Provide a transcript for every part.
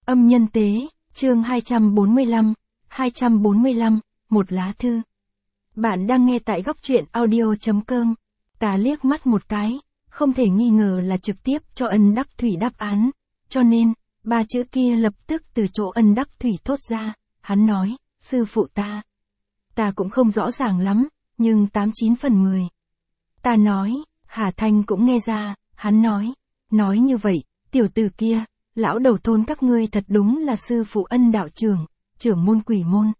Âm nhân tế, chương 245, một lá thư. Bạn đang nghe tại góc truyện audio.com. Ta liếc mắt một cái, không thể nghi ngờ là trực tiếp cho Ân Đắc Thủy đáp án, cho nên, ba chữ kia lập tức từ chỗ Ân Đắc Thủy thốt ra, hắn nói, sư phụ ta. Ta cũng không rõ ràng lắm, nhưng 89 phần 10. Ta nói, Hà Thanh cũng nghe ra, hắn nói như vậy, tiểu tử kia, lão đầu thôn các ngươi thật đúng là sư phụ Ân đạo trưởng môn quỷ môn.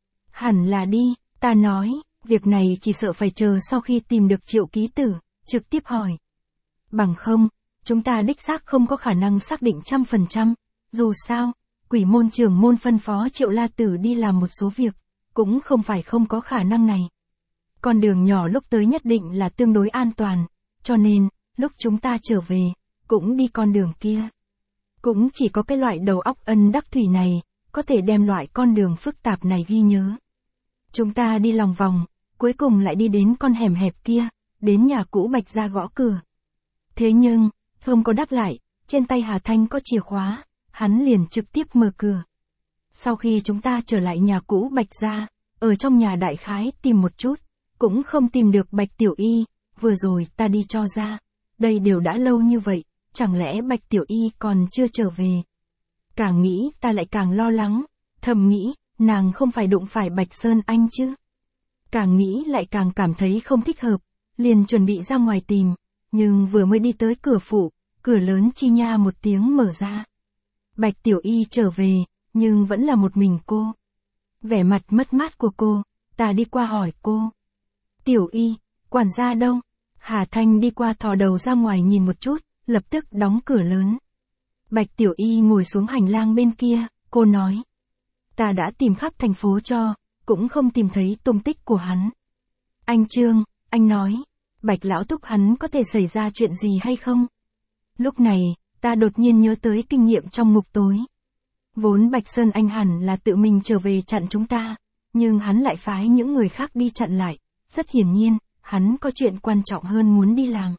Hẳn là đi, ta nói, việc này chỉ sợ phải chờ sau khi tìm được Triệu ký tử, trực tiếp hỏi. Bằng không, chúng ta đích xác không có khả năng xác định 100%, dù sao, quỷ môn trưởng môn phân phó Triệu La Tử đi làm một số việc, cũng không phải không có khả năng này. Con đường nhỏ lúc tới nhất định là tương đối an toàn, cho nên, lúc chúng ta trở về, cũng đi con đường kia. Cũng chỉ có cái loại đầu óc Ân Đắc Thủy này, có thể đem loại con đường phức tạp này ghi nhớ. Chúng ta đi lòng vòng, cuối cùng lại đi đến con hẻm hẹp kia, đến nhà cũ Bạch gia gõ cửa. Thế nhưng, không có đáp lại, trên tay Hà Thanh có chìa khóa, hắn liền trực tiếp mở cửa. Sau khi chúng ta trở lại nhà cũ Bạch gia, ở trong nhà đại khái tìm một chút, cũng không tìm được Bạch Tiểu Y, vừa rồi ta đi cho ra, đây đều đã lâu như vậy, chẳng lẽ Bạch Tiểu Y còn chưa trở về. Càng nghĩ ta lại càng lo lắng, thầm nghĩ, nàng không phải đụng phải Bạch Sơn Anh chứ. Càng nghĩ lại càng cảm thấy không thích hợp, liền chuẩn bị ra ngoài tìm, nhưng vừa mới đi tới cửa phủ, cửa lớn chi nha một tiếng mở ra. Bạch Tiểu Y trở về, nhưng vẫn là một mình cô. Vẻ mặt mất mát của cô, ta đi qua hỏi cô. Tiểu Y, quản gia đâu? Hà Thanh đi qua thò đầu ra ngoài nhìn một chút, lập tức đóng cửa lớn. Bạch Tiểu Y ngồi xuống hành lang bên kia, cô nói. Ta đã tìm khắp thành phố cho, cũng không tìm thấy tung tích của hắn. Anh Trương, anh nói, Bạch lão thúc hắn có thể xảy ra chuyện gì hay không? Lúc này, ta đột nhiên nhớ tới kinh nghiệm trong ngục tối. Vốn Bạch Sơn Anh hẳn là tự mình trở về chặn chúng ta, nhưng hắn lại phái những người khác đi chặn lại, rất hiển nhiên, hắn có chuyện quan trọng hơn muốn đi làm.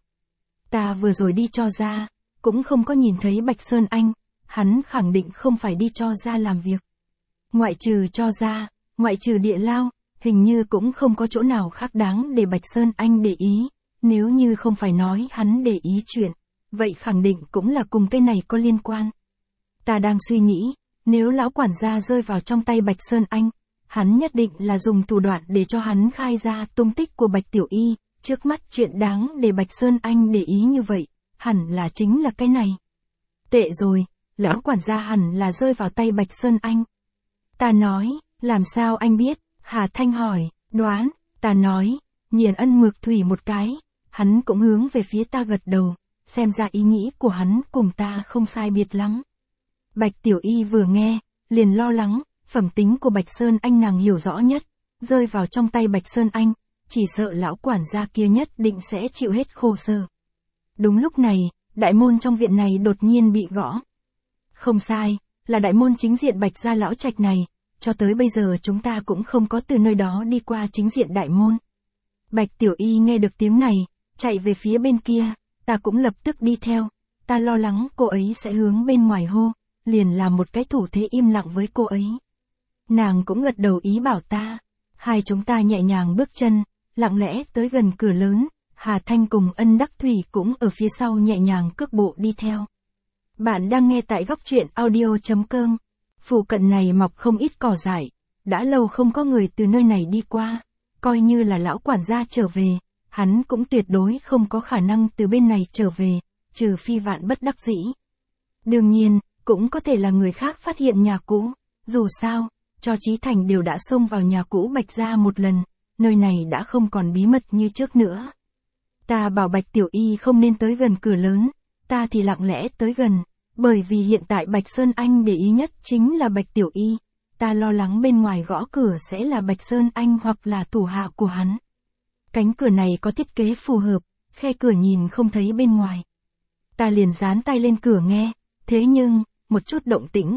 Ta vừa rồi đi cho ra, cũng không có nhìn thấy Bạch Sơn Anh, hắn khẳng định không phải đi cho ra làm việc. Ngoại trừ cho ra, ngoại trừ địa lao, hình như cũng không có chỗ nào khác đáng để Bạch Sơn Anh để ý, nếu như không phải nói hắn để ý chuyện, vậy khẳng định cũng là cùng cái này có liên quan. Ta đang suy nghĩ, nếu lão quản gia rơi vào trong tay Bạch Sơn Anh, hắn nhất định là dùng thủ đoạn để cho hắn khai ra tung tích của Bạch Tiểu Y, trước mắt chuyện đáng để Bạch Sơn Anh để ý như vậy, hẳn là chính là cái này. Tệ rồi, lão quản gia hẳn là rơi vào tay Bạch Sơn Anh. Ta nói, làm sao anh biết? Hà Thanh hỏi, đoán, ta nói, nhìn Ân Mược Thủy một cái, hắn cũng hướng về phía ta gật đầu, xem ra ý nghĩ của hắn cùng ta không sai biệt lắm. Bạch Tiểu Y vừa nghe, liền lo lắng, phẩm tính của Bạch Sơn Anh nàng hiểu rõ nhất, rơi vào trong tay Bạch Sơn Anh, chỉ sợ lão quản gia kia nhất định sẽ chịu hết khổ sở. Đúng lúc này, đại môn trong viện này đột nhiên bị gõ. Không sai, là đại môn chính diện Bạch gia lão trạch này, cho tới bây giờ chúng ta cũng không có từ nơi đó đi qua chính diện đại môn. Bạch Tiểu Y nghe được tiếng này, chạy về phía bên kia, ta cũng lập tức đi theo, ta lo lắng cô ấy sẽ hướng bên ngoài hô, liền làm một cái thủ thế im lặng với cô ấy. Nàng cũng gật đầu ý bảo ta, hai chúng ta nhẹ nhàng bước chân, lặng lẽ tới gần cửa lớn, Hà Thanh cùng Ân Đắc Thủy cũng ở phía sau nhẹ nhàng cước bộ đi theo. Bạn đang nghe tại góc truyện audio.com. Phụ cận này mọc không ít cỏ dại, đã lâu không có người từ nơi này đi qua, coi như là lão quản gia trở về, hắn cũng tuyệt đối không có khả năng từ bên này trở về, trừ phi vạn bất đắc dĩ. Đương nhiên, cũng có thể là người khác phát hiện nhà cũ, dù sao, cho Chí Thành đều đã xông vào nhà cũ Bạch gia một lần, nơi này đã không còn bí mật như trước nữa. Ta bảo Bạch Tiểu Y không nên tới gần cửa lớn, ta thì lặng lẽ tới gần, bởi vì hiện tại Bạch Sơn Anh để ý nhất chính là Bạch Tiểu Y, ta lo lắng bên ngoài gõ cửa sẽ là Bạch Sơn Anh hoặc là thủ hạ của hắn. Cánh cửa này có thiết kế phù hợp, khe cửa nhìn không thấy bên ngoài. Ta liền dán tay lên cửa nghe, thế nhưng, một chút động tĩnh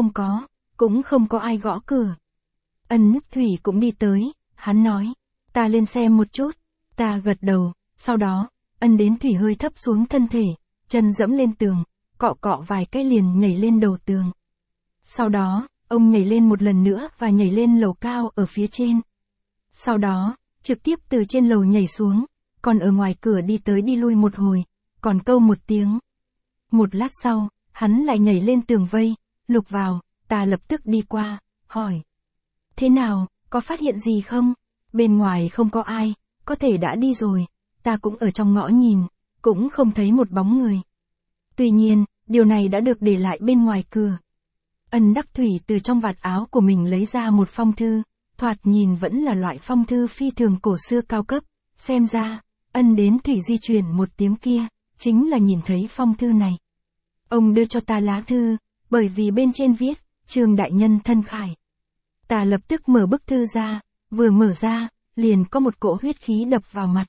cũng không có ai gõ cửa. Ân Đắc Thủy cũng đi tới, hắn nói, ta lên xem một chút, ta gật đầu, sau đó, Ân đến Thủy hơi thấp xuống thân thể, chân dẫm lên tường, cọ cọ vài cái liền nhảy lên đầu tường. Sau đó, ông nhảy lên một lần nữa và nhảy lên lầu cao ở phía trên. Sau đó, trực tiếp từ trên lầu nhảy xuống, còn ở ngoài cửa đi tới đi lui một hồi, còn câu một tiếng. Một lát sau, hắn lại nhảy lên tường vây, lục vào, ta lập tức đi qua, hỏi. Thế nào, có phát hiện gì không? Bên ngoài không có ai, có thể đã đi rồi, ta cũng ở trong ngõ nhìn, cũng không thấy một bóng người. Tuy nhiên, điều này đã được để lại bên ngoài cửa. Ân Đắc Thủy từ trong vạt áo của mình lấy ra một phong thư, thoạt nhìn vẫn là loại phong thư phi thường cổ xưa cao cấp, xem ra, Ân đến Thủy di chuyển một tiếng kia, chính là nhìn thấy phong thư này. Ông đưa cho ta lá thư, bởi vì bên trên viết, Trương đại nhân thân khải. Ta lập tức mở bức thư ra, vừa mở ra, liền có một cỗ huyết khí đập vào mặt.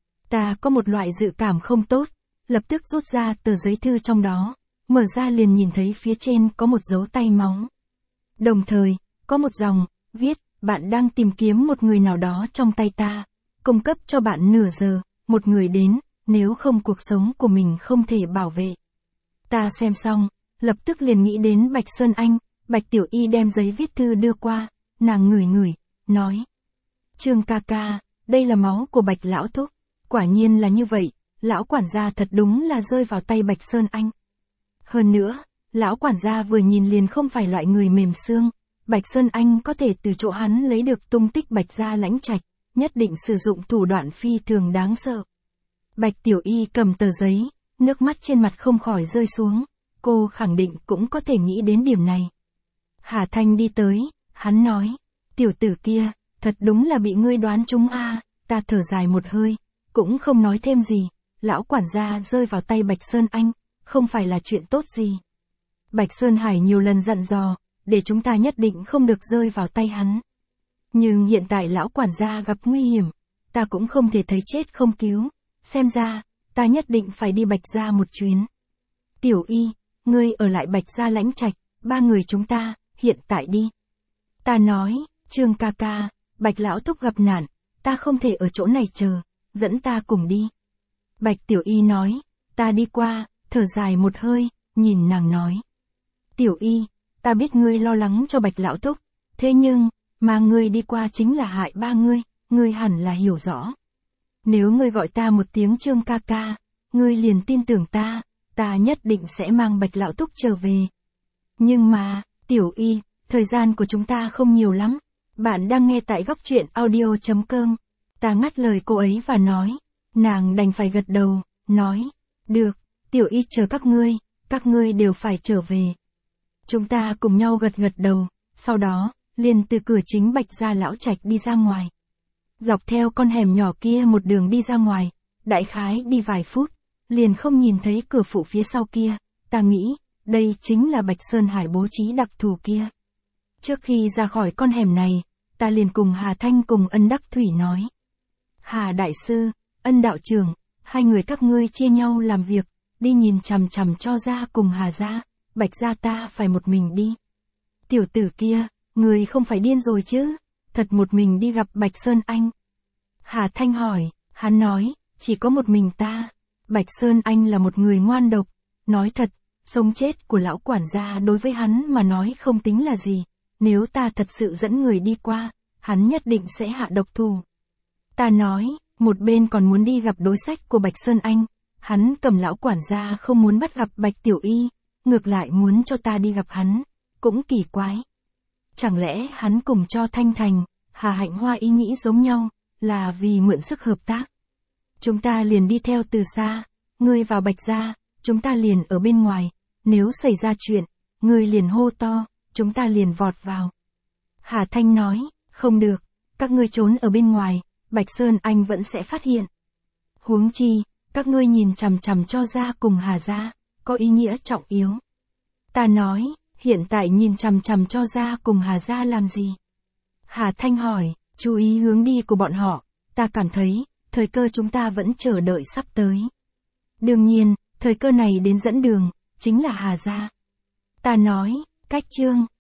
Ta có một loại dự cảm không tốt, lập tức rút ra tờ giấy thư trong đó, mở ra liền nhìn thấy phía trên có một dấu tay máu. Đồng thời, có một dòng, viết, bạn đang tìm kiếm một người nào đó trong tay ta, cung cấp cho bạn nửa giờ, một người đến, nếu không cuộc sống của mình không thể bảo vệ. Ta xem xong, lập tức liền nghĩ đến Bạch Sơn Anh, Bạch Tiểu Y đem giấy viết thư đưa qua, nàng ngửi ngửi, nói. Trương ca ca, đây là máu của Bạch Lão Thúc, quả nhiên là như vậy, lão quản gia thật đúng là rơi vào tay Bạch Sơn Anh. Hơn nữa, lão quản gia vừa nhìn liền không phải loại người mềm xương, Bạch Sơn Anh có thể từ chỗ hắn lấy được tung tích Bạch gia Lãnh Trạch, nhất định sử dụng thủ đoạn phi thường đáng sợ. Bạch Tiểu Y cầm tờ giấy, nước mắt trên mặt không khỏi rơi xuống, cô khẳng định cũng có thể nghĩ đến điểm này. Hà Thanh đi tới, hắn nói, tiểu tử kia, thật đúng là bị ngươi đoán trúng a. Ta thở dài một hơi, cũng không nói thêm gì, lão quản gia rơi vào tay Bạch Sơn Anh, không phải là chuyện tốt gì. Bạch Sơn Hải nhiều lần dặn dò, để chúng ta nhất định không được rơi vào tay hắn. Nhưng hiện tại lão quản gia gặp nguy hiểm, ta cũng không thể thấy chết không cứu, xem ra, ta nhất định phải đi Bạch gia một chuyến. Tiểu Y, ngươi ở lại Bạch gia Lãnh Trạch, ba người chúng ta, hiện tại đi. Ta nói, Trương ca ca, Bạch Lão Thúc gặp nạn, ta không thể ở chỗ này chờ, dẫn ta cùng đi. Bạch Tiểu Y nói, ta đi qua, thở dài một hơi, nhìn nàng nói. Tiểu Y, ta biết ngươi lo lắng cho Bạch Lão Thúc, thế nhưng, mà ngươi đi qua chính là hại ba ngươi hẳn là hiểu rõ. Nếu ngươi gọi ta một tiếng Trương ca ca, ngươi liền tin tưởng ta nhất định sẽ mang Bạch Lão Thúc trở về. Nhưng mà, Tiểu Y, thời gian của chúng ta không nhiều lắm. Bạn đang nghe tại góc truyện audio.com. Ta ngắt lời cô ấy và nói. Nàng đành phải gật đầu, nói. Được, Tiểu Y chờ các ngươi đều phải trở về. Chúng ta cùng nhau gật đầu, sau đó, liền từ cửa chính Bạch gia Lão Trạch đi ra ngoài. Dọc theo con hẻm nhỏ kia một đường đi ra ngoài, đại khái đi vài phút, liền không nhìn thấy cửa phụ phía sau kia, ta nghĩ, đây chính là Bạch Sơn Hải bố trí đặc thù kia. Trước khi ra khỏi con hẻm này, ta liền cùng Hà Thanh cùng Ân Đắc Thủy nói. Hà Đại Sư, Ân Đạo Trưởng, hai người các ngươi chia nhau làm việc, đi nhìn chằm chằm cho ra cùng Hà gia, Bạch gia ta phải một mình đi. Tiểu tử kia, người không phải điên rồi chứ, thật một mình đi gặp Bạch Sơn Anh. Hà Thanh hỏi, hắn nói, chỉ có một mình ta. Bạch Sơn Anh là một người ngoan độc, nói thật, sống chết của lão quản gia đối với hắn mà nói không tính là gì, nếu ta thật sự dẫn người đi qua, hắn nhất định sẽ hạ độc thủ. Ta nói, một bên còn muốn đi gặp đối sách của Bạch Sơn Anh, hắn cầm lão quản gia không muốn bắt gặp Bạch Tiểu Y, ngược lại muốn cho ta đi gặp hắn, cũng kỳ quái. Chẳng lẽ hắn cùng cho Thanh Thành, Hà Hạnh Hoa ý nghĩ giống nhau, là vì mượn sức hợp tác. Chúng ta liền đi theo từ xa, ngươi vào Bạch gia, chúng ta liền ở bên ngoài, nếu xảy ra chuyện, ngươi liền hô to, chúng ta liền vọt vào. Hà Thanh nói, không được, các ngươi trốn ở bên ngoài, Bạch Sơn Anh vẫn sẽ phát hiện. Huống chi, các ngươi nhìn chằm chằm cho ra cùng Hà gia, có ý nghĩa trọng yếu. Ta nói, hiện tại nhìn chằm chằm cho ra cùng Hà gia làm gì? Hà Thanh hỏi, chú ý hướng đi của bọn họ, ta cảm thấy, thời cơ chúng ta vẫn chờ đợi sắp tới. Đương nhiên, thời cơ này đến dẫn đường, chính là Hà gia. Ta nói, cách Trương